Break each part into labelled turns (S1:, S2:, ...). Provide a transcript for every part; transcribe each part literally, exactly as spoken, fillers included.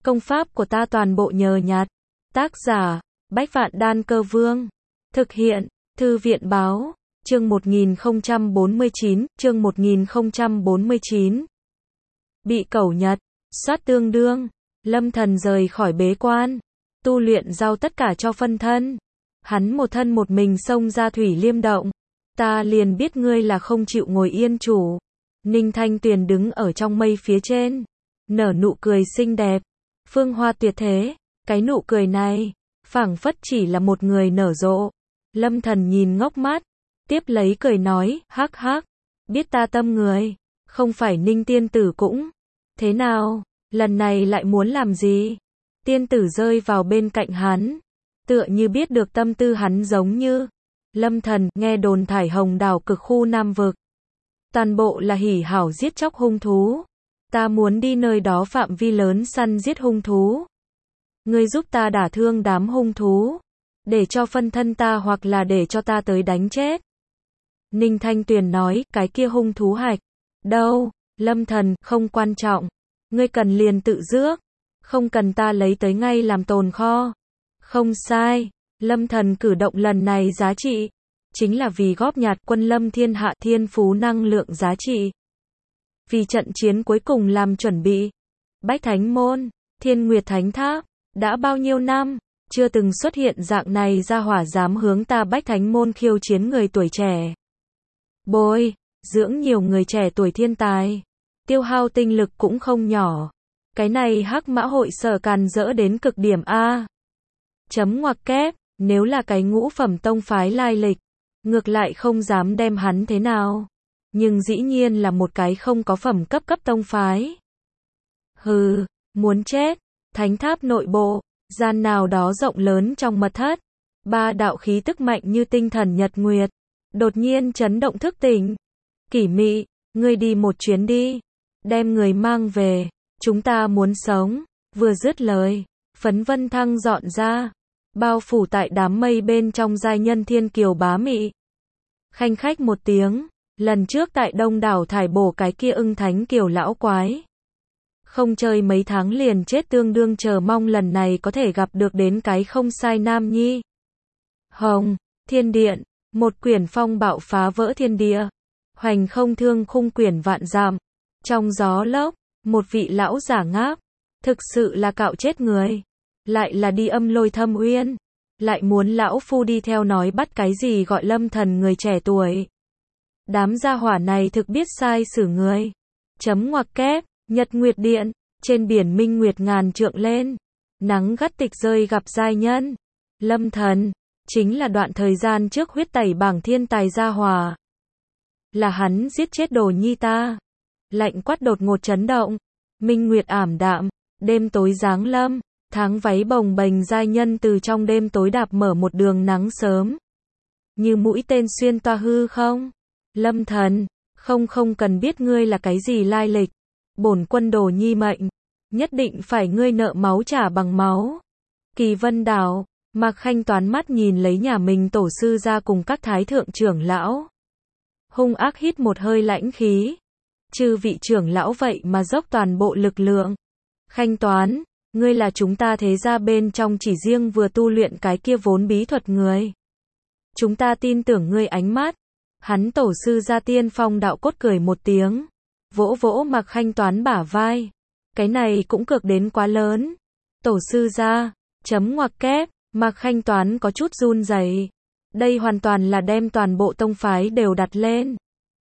S1: Công pháp của ta toàn bộ nhờ nhặt. Tác giả, Bách Vạn Đan Cơ Vương. Thực hiện, Thư viện Báo. Chương một nghìn không trăm bốn mươi chín, chương một nghìn không trăm bốn mươi chín. Bị cẩu nhật, soát tương đương. Lâm Thần rời khỏi bế quan, tu luyện giao tất cả cho phân thân. Hắn một thân một mình xông ra Thủy Liêm Động. Ta liền biết ngươi là không chịu ngồi yên chủ. Ninh Thanh Tuyền đứng ở trong mây phía trên, nở nụ cười xinh đẹp, phương hoa tuyệt thế. Cái nụ cười này, phảng phất chỉ là một người nở rộ. Lâm Thần nhìn ngốc mắt, tiếp lấy cười nói, hắc hắc, biết ta tâm người, không phải Ninh tiên tử cũng. Thế nào, lần này lại muốn làm gì? Tiên tử rơi vào bên cạnh hắn, tựa như biết được tâm tư hắn giống như. Lâm Thần, nghe đồn Thải Hồng đảo cực khu Nam Vực, toàn bộ là hỉ hảo giết chóc hung thú. Ta muốn đi nơi đó phạm vi lớn săn giết hung thú. Ngươi giúp ta đả thương đám hung thú, để cho phân thân ta hoặc là để cho ta tới đánh chết. Ninh Thanh Tuyền nói, cái kia hung thú hạch. Đâu? Lâm Thần, không quan trọng. Ngươi cần liền tự rước, không cần ta lấy tới ngay làm tồn kho. Không sai. Lâm Thần cử động lần này giá trị, chính là vì góp nhặt quân lâm thiên hạ thiên phú năng lượng giá trị. Vì trận chiến cuối cùng làm chuẩn bị. Bách Thánh Môn, Thiên Nguyệt Thánh Tháp, đã bao nhiêu năm, chưa từng xuất hiện dạng này ra hỏa dám hướng ta Bách Thánh Môn khiêu chiến người tuổi trẻ. Bồi, dưỡng nhiều người trẻ tuổi thiên tài, tiêu hao tinh lực cũng không nhỏ. Cái này Hắc Mã hội sở càn rỡ đến cực điểm A. Chấm ngoặc kép, nếu là cái ngũ phẩm tông phái lai lịch, ngược lại không dám đem hắn thế nào. Nhưng dĩ nhiên là một cái không có phẩm cấp cấp tông phái. Hừ, muốn chết. Thánh tháp nội bộ, gian nào đó rộng lớn trong mật thất. Ba đạo khí tức mạnh như tinh thần nhật nguyệt, đột nhiên chấn động thức tỉnh. Kỷ Mị, ngươi đi một chuyến đi, đem người mang về, chúng ta muốn sống. Vừa dứt lời, phấn vân thăng dọn ra, bao phủ tại đám mây bên trong giai nhân thiên kiều bá mị. Khanh khách một tiếng, lần trước tại Đông đảo thải bổ cái kia ưng thánh kiều lão quái. Không chơi mấy tháng liền chết tương đương chờ mong lần này có thể gặp được đến cái không sai nam nhi. Hồng, thiên điện, một quyển phong bạo phá vỡ thiên địa, hoành không thương khung quyển vạn dặm. Trong gió lốc, một vị lão giả ngáp, thực sự là cạo chết người. Lại là đi âm lôi thâm uyên, lại muốn lão phu đi theo nói bắt cái gì gọi Lâm Thần người trẻ tuổi. Đám gia hỏa này thực biết sai xử người. Chấm ngoặc kép. Nhật Nguyệt Điện, trên biển minh nguyệt ngàn trượng lên, nắng gắt tịch rơi gặp giai nhân. Lâm Thần, chính là đoạn thời gian trước huyết tẩy bảng thiên tài gia hòa. Là hắn giết chết đồ nhi ta. Lạnh quát đột ngột chấn động, minh nguyệt ảm đạm, đêm tối giáng lâm, tháng váy bồng bềnh giai nhân từ trong đêm tối đạp mở một đường nắng sớm. Như mũi tên xuyên toa hư không. Lâm Thần, không không cần biết ngươi là cái gì lai lịch. Bổn quân đồ nhi mệnh, nhất định phải ngươi nợ máu trả bằng máu. Kỳ Vân Đảo, Mạc Khanh Toán mắt nhìn lấy nhà mình tổ sư ra cùng các thái thượng trưởng lão. Hung ác hít một hơi lãnh khí. Chư vị trưởng lão vậy mà dốc toàn bộ lực lượng. Khanh Toán, ngươi là chúng ta thế gia bên trong chỉ riêng vừa tu luyện cái kia vốn bí thuật người. Chúng ta tin tưởng ngươi ánh mắt. Hắn tổ sư ra Tiên Phong đạo cốt cười một tiếng. Vỗ vỗ Mạc Khanh Toán bả vai. Cái này cũng cực đến quá lớn. Tổ sư ra, chấm ngoặc kép, Mạc Khanh Toán có chút run rẩy. Đây hoàn toàn là đem toàn bộ tông phái đều đặt lên.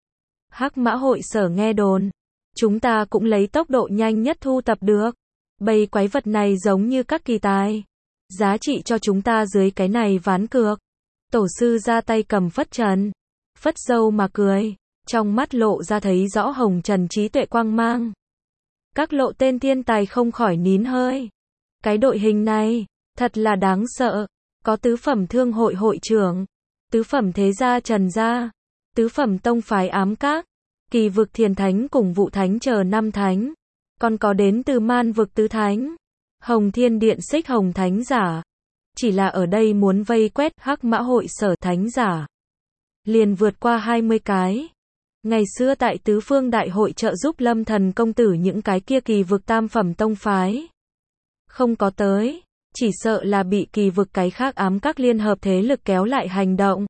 S1: Hắc Mã hội sở nghe đồn, chúng ta cũng lấy tốc độ nhanh nhất thu tập được. Bầy quái vật này giống như các kỳ tài. Giá trị cho chúng ta dưới cái này ván cược. Tổ sư ra tay cầm phất trần, phất dâu mà cười. Trong mắt lộ ra thấy rõ hồng trần trí tuệ quang mang. Các lộ tên thiên tài không khỏi nín hơi. Cái đội hình này, thật là đáng sợ. Có tứ phẩm thương hội hội trưởng, tứ phẩm thế gia Trần gia, tứ phẩm tông phái ám các, kỳ vực thiền thánh cùng vụ thánh chờ năm thánh. Còn có đến từ man vực tứ thánh, hồng thiên điện xích hồng thánh giả. Chỉ là ở đây muốn vây quét Hắc Mã hội sở thánh giả, liền vượt qua hai mươi cái. Ngày xưa tại tứ phương đại hội trợ giúp Lâm Thần công tử những cái kia kỳ vực tam phẩm tông phái. không có tới, chỉ sợ là bị kỳ vực cái khác ám các liên hợp thế lực kéo lại hành động.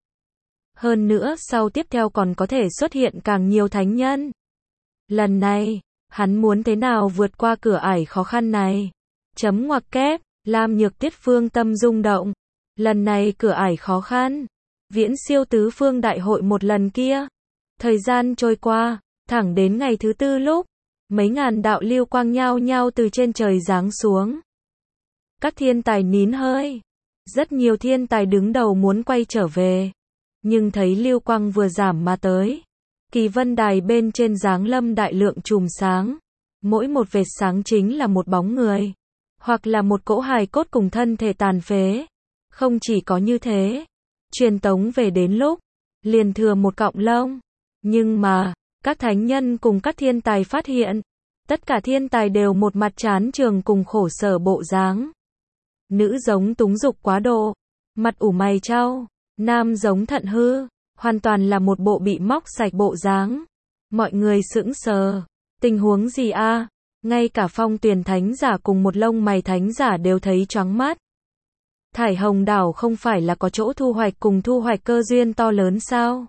S1: Hơn nữa sau tiếp theo còn có thể xuất hiện càng nhiều thánh nhân. Lần này, hắn muốn thế nào vượt qua cửa ải khó khăn này? Chấm ngoặc kép, Lam Nhược Tiết phương tâm rung động. Lần này cửa ải khó khăn, viễn siêu tứ phương đại hội một lần kia. Thời gian trôi qua, thẳng đến ngày thứ tư lúc, mấy ngàn đạo lưu quang nhao nhao từ trên trời giáng xuống. Các thiên tài nín hơi. Rất nhiều thiên tài đứng đầu muốn quay trở về. Nhưng thấy lưu quang vừa giảm mà tới. Kỳ vân đài bên trên giáng lâm đại lượng chùm sáng. Mỗi một vệt sáng chính là một bóng người. Hoặc là một cỗ hài cốt cùng thân thể tàn phế. Không chỉ có như thế. Truyền tống về đến lúc. Liền thừa một cọng lông. Nhưng mà, các thánh nhân cùng các thiên tài phát hiện. Tất cả thiên tài đều một mặt chán trường cùng khổ sở bộ dáng. Nữ giống túng dục quá độ. Mặt ủ mày trao. Nam giống thận hư. Hoàn toàn là một bộ bị móc sạch bộ dáng. Mọi người sững sờ. Tình huống gì a? Ngay cả phong tuyền thánh giả cùng một lông mày thánh giả đều thấy choáng mắt. Thải Hồng đảo không phải là có chỗ thu hoạch cùng thu hoạch cơ duyên to lớn sao?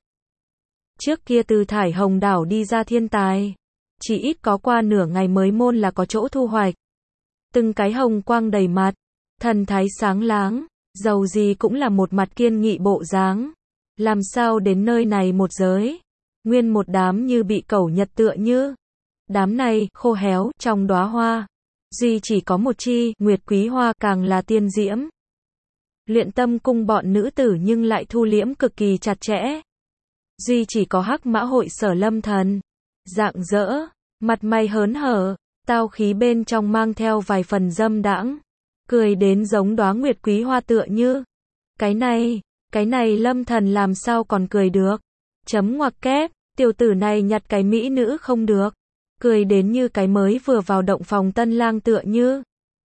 S1: Trước kia từ Thải Hồng đảo đi ra thiên tài. Chỉ ít có qua nửa ngày mới môn là có chỗ thu hoạch. Từng cái hồng quang đầy mặt. Thần thái sáng láng. Dầu gì cũng là một mặt kiên nghị bộ dáng. Làm sao đến nơi này một giới. Nguyên một đám như bị cẩu nhật tựa như. Đám này khô héo trong đóa hoa. Duy chỉ có một chi nguyệt quý hoa càng là tiên diễm. Luyện tâm cung bọn nữ tử nhưng lại thu liễm cực kỳ chặt chẽ. Duy chỉ có Hắc Mã hội Sở Lâm Thần. Rạng rỡ, mặt mày hớn hở, tao khí bên trong mang theo vài phần dâm đãng. Cười đến giống đóa nguyệt quý hoa tựa như. Cái này, cái này Lâm Thần làm sao còn cười được. Chấm ngoặc kép, tiểu tử này nhặt cái mỹ nữ không được. Cười đến như cái mới vừa vào động phòng tân lang tựa như.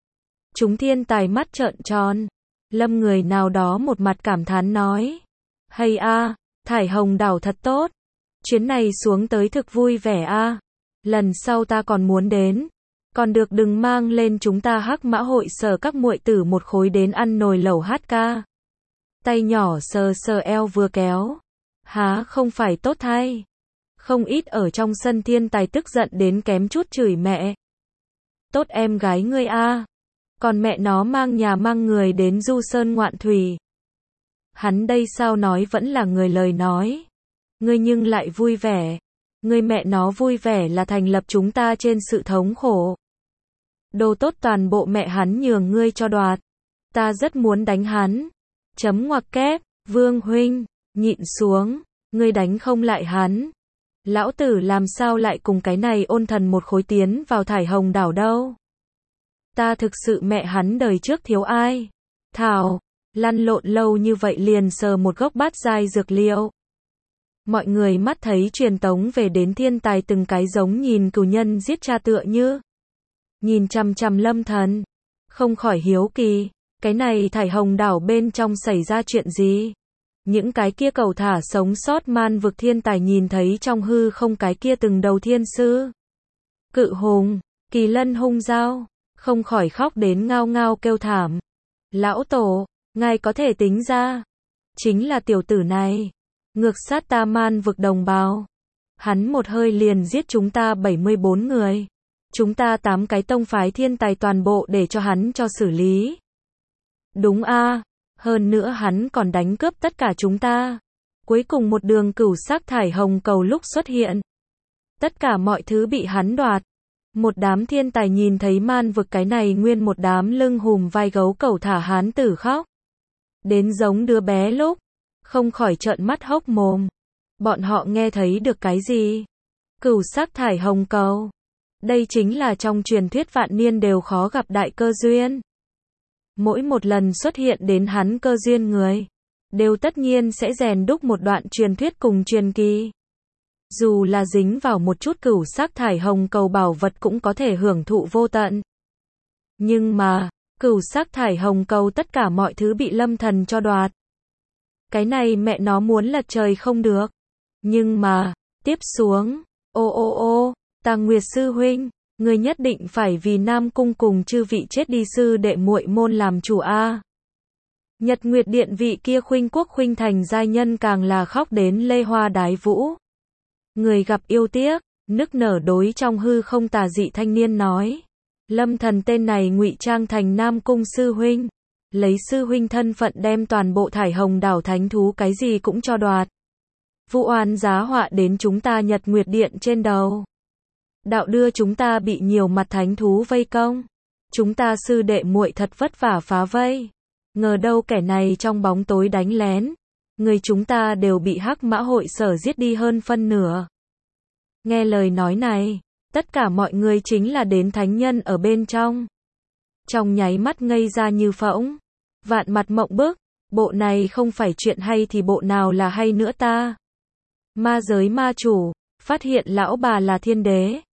S1: Chúng thiên tài mắt trợn tròn. Lâm người nào đó một mặt cảm thán nói. Hay a, Thải Hồng đảo thật tốt. Chuyến này xuống tới thực vui vẻ a. Lần sau ta còn muốn đến. Còn được đừng mang lên chúng ta Hắc Mã hội Sở các muội tử một khối đến ăn nồi lẩu hát ca. Tay nhỏ sờ sờ eo vừa kéo. Há không phải tốt thay. Không ít ở trong sân thiên tài tức giận đến kém chút chửi mẹ. Tốt em gái ngươi a. Còn mẹ nó mang nhà mang người đến du sơn ngoạn thủy. Hắn đây sao nói vẫn là người lời nói. Ngươi nhưng lại vui vẻ. Ngươi mẹ nó vui vẻ là thành lập chúng ta trên sự thống khổ. Đồ tốt toàn bộ mẹ hắn nhường ngươi cho đoạt. Ta rất muốn đánh hắn. Chấm ngoặc kép, Vương huynh, nhịn xuống, ngươi đánh không lại hắn. Lão tử làm sao lại cùng cái này ôn thần một khối tiến vào Thải Hồng đảo đâu. Ta thực sự mẹ hắn đời trước thiếu ai. Thảo, lăn lộn lâu như vậy liền sờ một gốc bát giai dược liệu. Mọi người mắt thấy truyền tống về đến thiên tài từng cái giống nhìn cừu nhân giết cha tựa như. Nhìn chằm chằm Lâm Thần. Không khỏi hiếu kỳ. Cái này Thải Hồng đảo bên trong xảy ra chuyện gì? Những cái kia cầu thả sống sót man vực thiên tài nhìn thấy trong hư không cái kia từng đầu thiên sư. Cự hùng, kỳ lân hung dao. Không khỏi khóc đến ngao ngao kêu thảm. Lão tổ, ngài có thể tính ra. Chính là tiểu tử này. Ngược sát ta man vực đồng bào. Hắn một hơi liền giết chúng ta bảy mươi bốn người. Chúng ta tám cái tông phái thiên tài toàn bộ để cho hắn cho xử lý. Đúng a, hơn nữa hắn còn đánh cướp tất cả chúng ta. Cuối cùng một đường cửu sắc Thải Hồng cầu lúc xuất hiện. Tất cả mọi thứ bị hắn đoạt. Một đám thiên tài nhìn thấy man vực cái này nguyên một đám lưng hùm vai gấu cẩu thả hán tử khóc. Đến giống đứa bé lúc. Không khỏi trợn mắt hốc mồm. Bọn họ nghe thấy được cái gì? Cửu sắc Thải Hồng cầu. Đây chính là trong truyền thuyết vạn niên đều khó gặp đại cơ duyên. Mỗi một lần xuất hiện đến hắn cơ duyên người. Đều tất nhiên sẽ rèn đúc một đoạn truyền thuyết cùng truyền kỳ. Dù là dính vào một chút cửu sắc Thải Hồng cầu bảo vật cũng có thể hưởng thụ vô tận. Nhưng mà, cửu sắc Thải Hồng cầu tất cả mọi thứ bị Lâm Thần cho đoạt. Cái này mẹ nó muốn lật trời không được. Nhưng mà, tiếp xuống, ô ô ô, Tàng Nguyệt sư huynh, Ngươi nhất định phải vì Nam Cung cùng chư vị chết đi sư đệ muội môn làm chủ a. Nhật Nguyệt Điện vị kia khuynh quốc khuynh thành giai nhân càng là khóc đến lê hoa đái vũ. Người gặp yêu tiếc, nức nở đối trong hư không tà dị thanh niên nói. Lâm Thần tên này ngụy trang thành Nam Cung sư huynh. Lấy sư huynh thân phận đem toàn bộ thải hồng đảo thánh thú cái gì cũng cho đoạt. Vụ oan giá họa đến chúng ta Nhật Nguyệt Điện trên đầu. Đạo đưa chúng ta bị nhiều mặt thánh thú vây công. Chúng ta sư đệ muội thật vất vả phá vây. Ngờ đâu kẻ này trong bóng tối đánh lén. Người chúng ta đều bị hắc mã hội sở giết đi hơn phân nửa. Nghe lời nói này, tất cả mọi người chính là đến thánh nhân ở bên trong. Trong nháy mắt ngây ra như phỗng. Vạn mặt mộng bức, bộ này không phải chuyện hay thì bộ nào là hay nữa ta. Ma giới ma chủ, phát hiện lão bà là thiên đế.